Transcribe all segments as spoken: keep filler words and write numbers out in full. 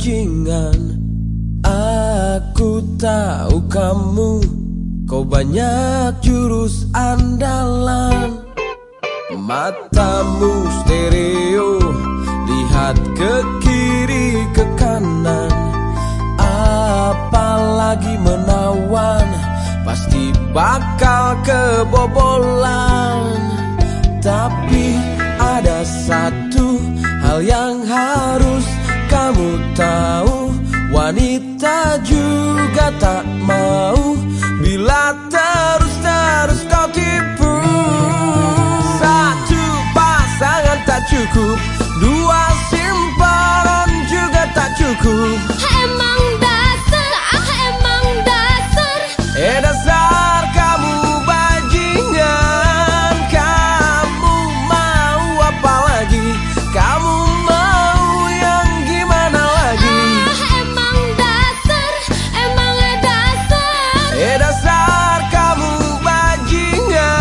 bajingan. Aku tahu kamu, kau banyak jurus andalan. Matamu stereo, lihat ke kiri ke kanan. Apalagi menawan, pasti bakal kebobolan. Tapi ada satu hal yang harus kamu tahu, wanita juga tak mau bila terus-terus kau tipu. Satu pasangan tak cukup, dua simpanan juga tak cukup. Emang dasar, ah emang dasar. Eh dasar kamu bajingan. Kamu mau apa lagi? Kamu mau yang gimana lagi? Ah emang dasar, emang dasar. Eh dasar kamu bajingan.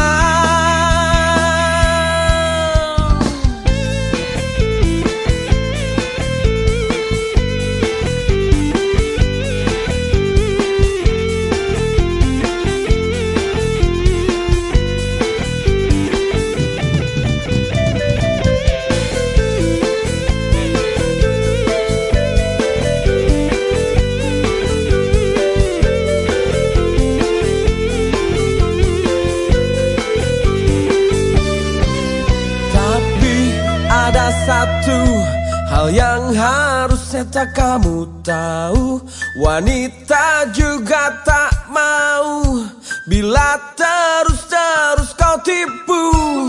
Ada satu hal yang harus seta kamu tahu, wanita juga tak mau bila terus-terus kau tipu.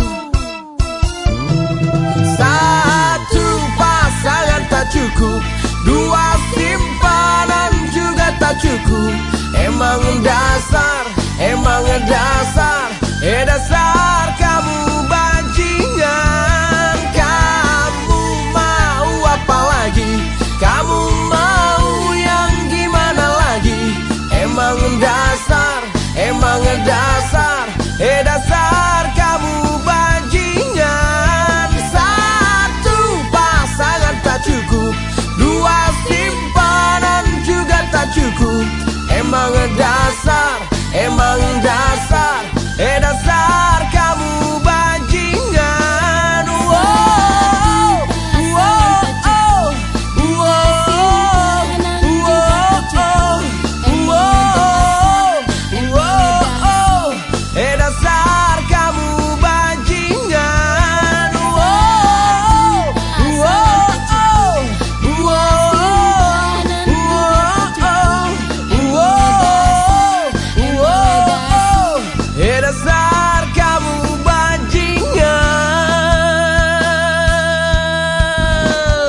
Satu pasangan tak cukup, dua simpanan juga tak cukup. Emang dasar, emang dasar, eh dasar kamu bajingan. Kamu mau yang gimana lagi? Emang dasar, emang dasar, eh dasar kamu bajingan. Satu pasangan tak cukup, dua simpanan juga tak cukup. Emang dasar, emang dasar.